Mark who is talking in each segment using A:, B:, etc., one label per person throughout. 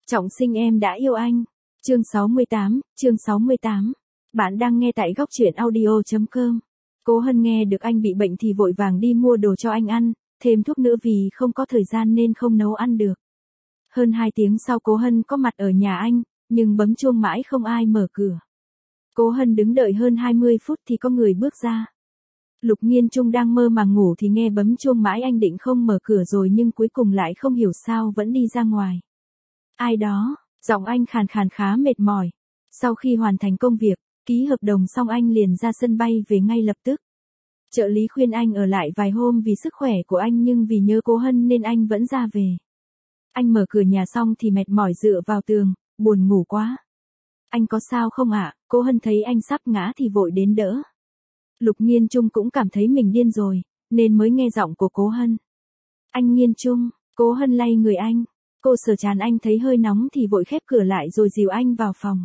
A: Trọng sinh em đã yêu anh. Chương 68. Bạn đang nghe tại góc truyện audio.com. Cố Hân nghe được anh bị bệnh thì vội vàng đi mua đồ cho anh ăn, thêm thuốc nữa vì không có thời gian nên không nấu ăn được. Hơn 2 tiếng sau Cố Hân có mặt ở nhà anh, nhưng bấm chuông mãi không ai mở cửa. Cố Hân đứng đợi hơn 20 phút thì có người bước ra. Lục Nghiên Trung đang mơ màng ngủ thì nghe bấm chuông mãi, anh định không mở cửa rồi nhưng cuối cùng lại không hiểu sao vẫn đi ra ngoài. Ai đó, giọng anh khàn khàn khá mệt mỏi. Sau khi hoàn thành công việc, ký hợp đồng xong anh liền ra sân bay về ngay lập tức. Trợ lý khuyên anh ở lại vài hôm vì sức khỏe của anh nhưng vì nhớ Cố Hân nên anh vẫn ra về. Anh mở cửa nhà xong thì mệt mỏi dựa vào tường, buồn ngủ quá. Anh có sao không ạ? Cố Hân thấy anh sắp ngã thì vội đến đỡ. Lục Nghiên Trung cũng cảm thấy mình điên rồi, nên mới nghe giọng của Cố Hân. Anh Nghiên Trung, Cố Hân lay người anh. Cô sờ trán anh thấy hơi nóng thì vội khép cửa lại rồi dìu anh vào phòng.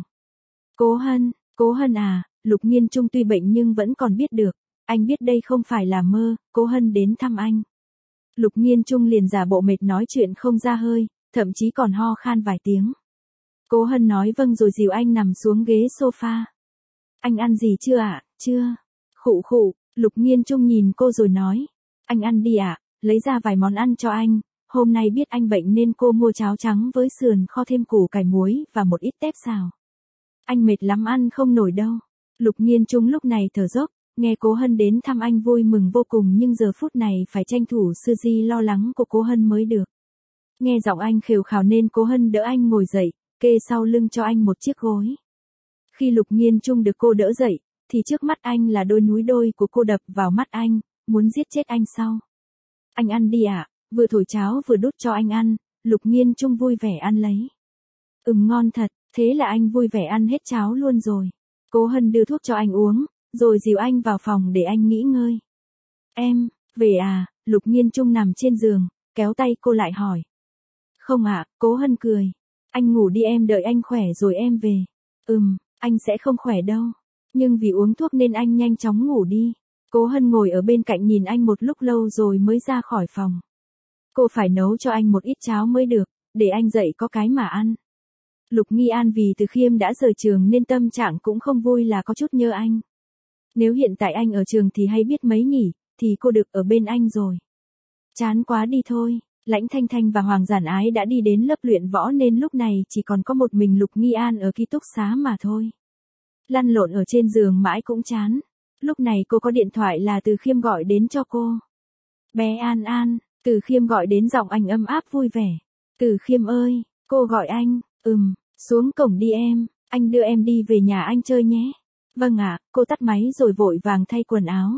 A: Cố Hân à, Lục Nghiên Trung tuy bệnh nhưng vẫn còn biết được. Anh biết đây không phải là mơ, Cố Hân đến thăm anh. Lục Nghiên Trung liền giả bộ mệt nói chuyện không ra hơi, thậm chí còn ho khan vài tiếng. Cố Hân nói vâng rồi dìu anh nằm xuống ghế sofa. Anh ăn gì chưa ạ? Chưa. Khụ khụ, Lục Nghiên Trung nhìn cô rồi nói. Anh ăn đi ạ, lấy ra vài món ăn cho anh. Hôm nay biết anh bệnh nên cô mua cháo trắng với sườn kho thêm củ cải muối và một ít tép xào. Anh mệt lắm ăn không nổi đâu. Lục Nghiên Trung lúc này thở dốc, nghe Cố Hân đến thăm anh vui mừng vô cùng nhưng giờ phút này phải tranh thủ sư di lo lắng của Cố Hân mới được. Nghe giọng anh khều khào nên Cố Hân đỡ anh ngồi dậy, kê sau lưng cho anh một chiếc gối. Khi Lục Nghiên Trung được cô đỡ dậy, thì trước mắt anh là đôi núi đôi của cô đập vào mắt anh, muốn giết chết anh sau. Anh ăn đi ạ. Vừa thổi cháo vừa đút cho anh ăn, Lục Nghiên Trung vui vẻ ăn lấy. Ngon thật, thế là anh vui vẻ ăn hết cháo luôn rồi. Cố Hân đưa thuốc cho anh uống, rồi dìu anh vào phòng để anh nghỉ ngơi. Em, về à? Lục Nghiên Trung nằm trên giường, kéo tay cô lại hỏi. Không ạ, Cố Hân cười. Anh ngủ đi, em đợi anh khỏe rồi em về. Anh sẽ không khỏe đâu. Nhưng vì uống thuốc nên anh nhanh chóng ngủ đi. Cố Hân ngồi ở bên cạnh nhìn anh một lúc lâu rồi mới ra khỏi phòng. Cô phải nấu cho anh một ít cháo mới được, để anh dậy có cái mà ăn. Lục Nghi An vì Từ Khiêm đã rời trường nên tâm trạng cũng không vui là có chút nhớ anh. Nếu hiện tại anh ở trường thì hay biết mấy nhỉ, thì cô được ở bên anh rồi. Chán quá đi thôi, Lãnh Thanh Thanh và Hoàng Giản Ái đã đi đến lớp luyện võ nên lúc này chỉ còn có một mình Lục Nghi An ở ký túc xá mà thôi. Lăn lộn ở trên giường mãi cũng chán. Lúc này cô có điện thoại là Từ Khiêm gọi đến cho cô. Bé An An. Từ Khiêm gọi đến giọng anh ấm áp vui vẻ. Từ Khiêm ơi, cô gọi anh. Xuống cổng đi em, anh đưa em đi về nhà anh chơi nhé. Vâng ạ, cô tắt máy rồi vội vàng thay quần áo.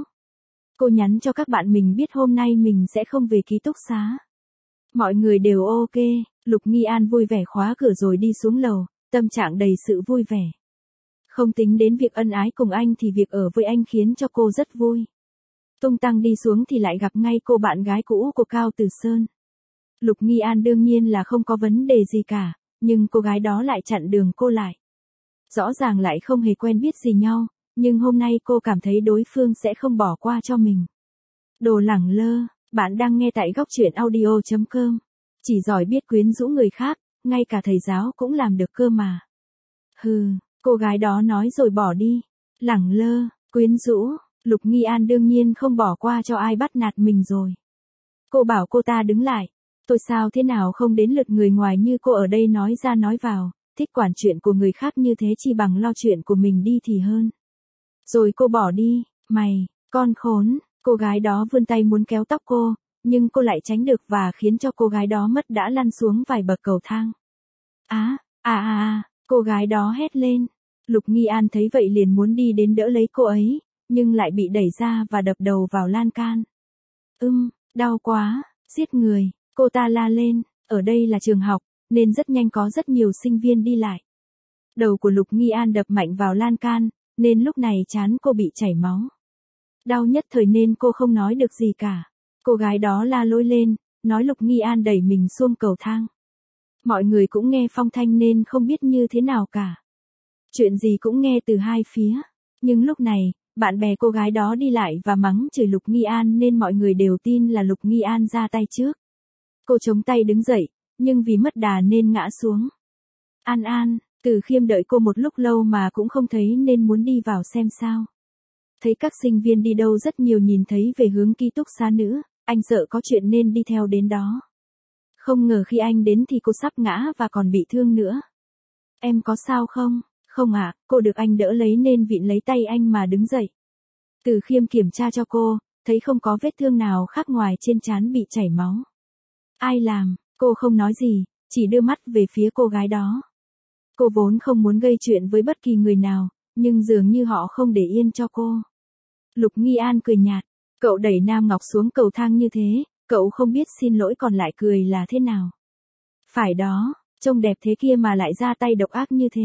A: Cô nhắn cho các bạn mình biết hôm nay mình sẽ không về ký túc xá. Mọi người đều ok, Lục Nghi An vui vẻ khóa cửa rồi đi xuống lầu, tâm trạng đầy sự vui vẻ. Không tính đến việc ân ái cùng anh thì việc ở với anh khiến cho cô rất vui. Tung tăng đi xuống thì lại gặp ngay cô bạn gái cũ của Cao Từ Sơn. Lục Nghi An đương nhiên là không có vấn đề gì cả, nhưng cô gái đó lại chặn đường cô lại. Rõ ràng lại không hề quen biết gì nhau, nhưng hôm nay cô cảm thấy đối phương sẽ không bỏ qua cho mình. Đồ lẳng lơ, bạn đang nghe tại góc truyện audio.com. Chỉ giỏi biết quyến rũ người khác, ngay cả thầy giáo cũng làm được cơ mà. Cô gái đó nói rồi bỏ đi. Lẳng lơ, quyến rũ. Lục Nghi An đương nhiên không bỏ qua cho ai bắt nạt mình rồi. Cô bảo cô ta đứng lại. Tôi sao thế nào không đến lượt người ngoài như cô ở đây nói ra nói vào, thích quản chuyện của người khác như thế chi bằng lo chuyện của mình đi thì hơn. Rồi cô bỏ đi, mày, con khốn, cô gái đó vươn tay muốn kéo tóc cô, nhưng cô lại tránh được và khiến cho cô gái đó mất đã lăn xuống vài bậc cầu thang. Cô gái đó hét lên. Lục Nghi An thấy vậy liền muốn đi đến đỡ lấy cô ấy, nhưng lại bị đẩy ra và đập đầu vào lan can. Đau quá, giết người, cô ta la lên, ở đây là trường học, nên rất nhanh có rất nhiều sinh viên đi lại. Đầu của Lục Nghi An đập mạnh vào lan can, nên lúc này trán cô bị chảy máu. Đau nhất thời nên cô không nói được gì cả. Cô gái đó la lối lên, nói Lục Nghi An đẩy mình xuống cầu thang. Mọi người cũng nghe phong thanh nên không biết như thế nào cả. Chuyện gì cũng nghe từ hai phía. Nhưng lúc này, bạn bè cô gái đó đi lại và mắng chửi Lục Nghi An nên mọi người đều tin là Lục Nghi An ra tay trước. Cô chống tay đứng dậy, nhưng vì mất đà nên ngã xuống. An An, Từ Khiêm đợi cô một lúc lâu mà cũng không thấy nên muốn đi vào xem sao. Thấy các sinh viên đi đâu rất nhiều nhìn thấy về hướng ký túc xá nữ, anh sợ có chuyện nên đi theo đến đó. Không ngờ khi anh đến thì cô sắp ngã và còn bị thương nữa. Em có sao không? Không ạ, cô được anh đỡ lấy nên vịn lấy tay anh mà đứng dậy. Từ Khiêm kiểm tra cho cô, thấy không có vết thương nào khác ngoài trên trán bị chảy máu. Ai làm? Cô không nói gì, chỉ đưa mắt về phía cô gái đó. Cô vốn không muốn gây chuyện với bất kỳ người nào, nhưng dường như họ không để yên cho cô. Lục Nghi An cười nhạt, cậu đẩy Nam Ngọc xuống cầu thang như thế, cậu không biết xin lỗi còn lại cười là thế nào. Phải đó, trông đẹp thế kia mà lại ra tay độc ác như thế.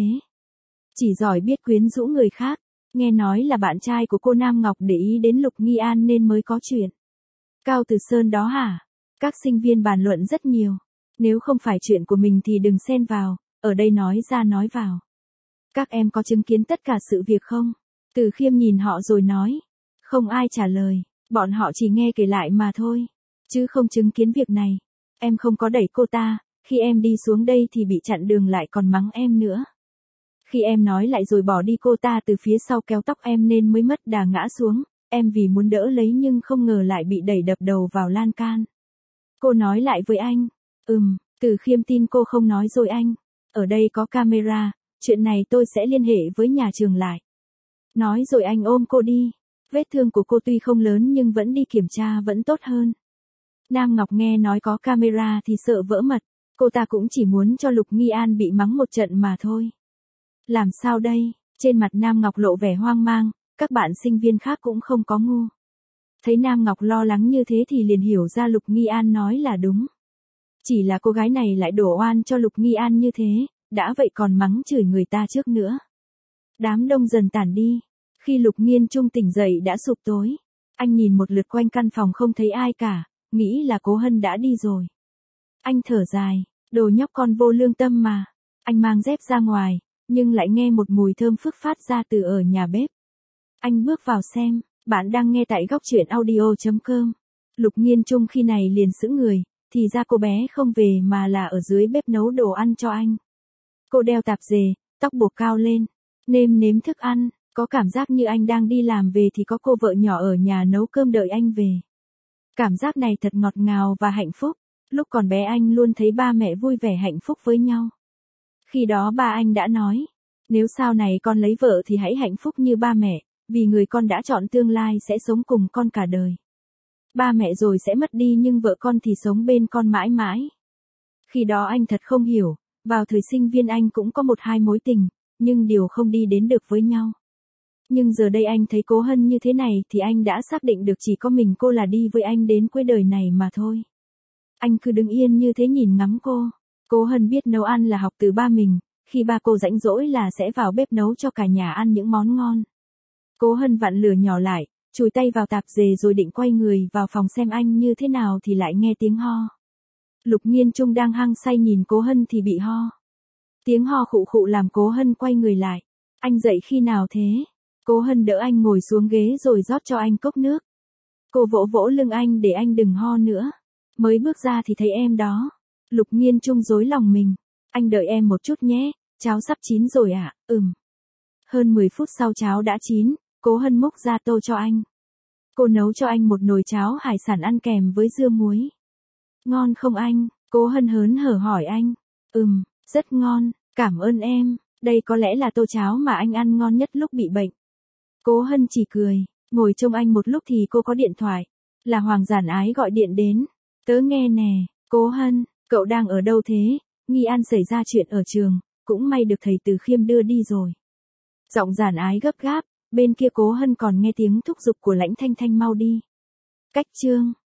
A: Chỉ giỏi biết quyến rũ người khác, nghe nói là bạn trai của cô Nam Ngọc để ý đến Lục Nghi An nên mới có chuyện. Cao Từ Sơn đó hả? Các sinh viên bàn luận rất nhiều. Nếu không phải chuyện của mình thì đừng xen vào, ở đây nói ra nói vào. Các em có chứng kiến tất cả sự việc không? Từ Khiêm nhìn họ rồi nói. Không ai trả lời, bọn họ chỉ nghe kể lại mà thôi, chứ không chứng kiến việc này. Em không có đẩy cô ta, khi em đi xuống đây thì bị chặn đường lại còn mắng em nữa. Khi em nói lại rồi bỏ đi cô ta từ phía sau kéo tóc em nên mới mất đà ngã xuống, em vì muốn đỡ lấy nhưng không ngờ lại bị đẩy đập đầu vào lan can. Cô nói lại với anh. Từ Khiêm tin cô không nói rồi anh. Ở đây có camera, chuyện này tôi sẽ liên hệ với nhà trường lại. Nói rồi anh ôm cô đi. Vết thương của cô tuy không lớn nhưng vẫn đi kiểm tra vẫn tốt hơn. Nam Ngọc nghe nói có camera thì sợ vỡ mật. Cô ta cũng chỉ muốn cho Lục Nghi An bị mắng một trận mà thôi. Làm sao đây? Trên mặt Nam Ngọc lộ vẻ hoang mang, các bạn sinh viên khác cũng không có ngu. Thấy Nam Ngọc lo lắng như thế thì liền hiểu ra Lục Nghi An nói là đúng. Chỉ là cô gái này lại đổ oan cho Lục Nghi An như thế, đã vậy còn mắng chửi người ta trước nữa. Đám đông dần tản đi. Khi Lục Nghiên Trung tỉnh dậy đã sụp tối. Anh nhìn một lượt quanh căn phòng không thấy ai cả, nghĩ là Cố Hân đã đi rồi. Anh thở dài, đồ nhóc con vô lương tâm mà. Anh mang dép ra ngoài, nhưng lại nghe một mùi thơm phức phát ra từ ở nhà bếp. Anh bước vào xem, bạn đang nghe tại góc truyện audio.com. Lục Nghiên Trung khi này liền sững người, thì ra cô bé không về mà là ở dưới bếp nấu đồ ăn cho anh. Cô đeo tạp dề, tóc buộc cao lên, nêm nếm thức ăn, có cảm giác như anh đang đi làm về thì có cô vợ nhỏ ở nhà nấu cơm đợi anh về. Cảm giác này thật ngọt ngào và hạnh phúc, lúc còn bé anh luôn thấy ba mẹ vui vẻ hạnh phúc với nhau. Khi đó ba anh đã nói, nếu sau này con lấy vợ thì hãy hạnh phúc như ba mẹ, vì người con đã chọn tương lai sẽ sống cùng con cả đời. Ba mẹ rồi sẽ mất đi nhưng vợ con thì sống bên con mãi mãi. Khi đó anh thật không hiểu, vào thời sinh viên anh cũng có một hai mối tình, nhưng điều không đi đến được với nhau. Nhưng giờ đây anh thấy Cố Hân như thế này thì anh đã xác định được chỉ có mình cô là đi với anh đến cuối đời này mà thôi. Anh cứ đứng yên như thế nhìn ngắm cô. Cố Hân biết nấu ăn là học từ ba mình, khi ba cô rảnh rỗi là sẽ vào bếp nấu cho cả nhà ăn những món ngon. Cố Hân vặn lửa nhỏ lại, chùi tay vào tạp dề rồi định quay người vào phòng xem anh như thế nào thì lại nghe tiếng ho. Lục Nghiên Trung đang hăng say nhìn Cố Hân thì bị ho. Tiếng ho khụ khụ làm Cố Hân quay người lại. Anh dậy khi nào thế? Cố Hân đỡ anh ngồi xuống ghế rồi rót cho anh cốc nước. Cô vỗ vỗ lưng anh để anh đừng ho nữa. Mới bước ra thì thấy em đó. Lục Nghiên Trung rối lòng mình. Anh đợi em một chút nhé, cháo sắp chín rồi ạ. Hơn 10 phút sau cháo đã chín, Cố Hân múc ra tô cho anh. Cô nấu cho anh một nồi cháo hải sản ăn kèm với dưa muối. Ngon không anh? Cố Hân hớn hở hỏi anh. Rất ngon, cảm ơn em, đây có lẽ là tô cháo mà anh ăn ngon nhất lúc bị bệnh. Cố Hân chỉ cười, ngồi trông anh một lúc thì cô có điện thoại. Là Hoàng Giản Ái gọi điện đến. Tớ nghe nè, Cố Hân, cậu đang ở đâu thế? Nghi An xảy ra chuyện ở trường, cũng may được thầy Từ Khiêm đưa đi rồi. Giọng Giản Ái gấp gáp, bên kia Cố Hân còn nghe tiếng thúc giục của Lãnh Thanh Thanh mau đi. Cách chương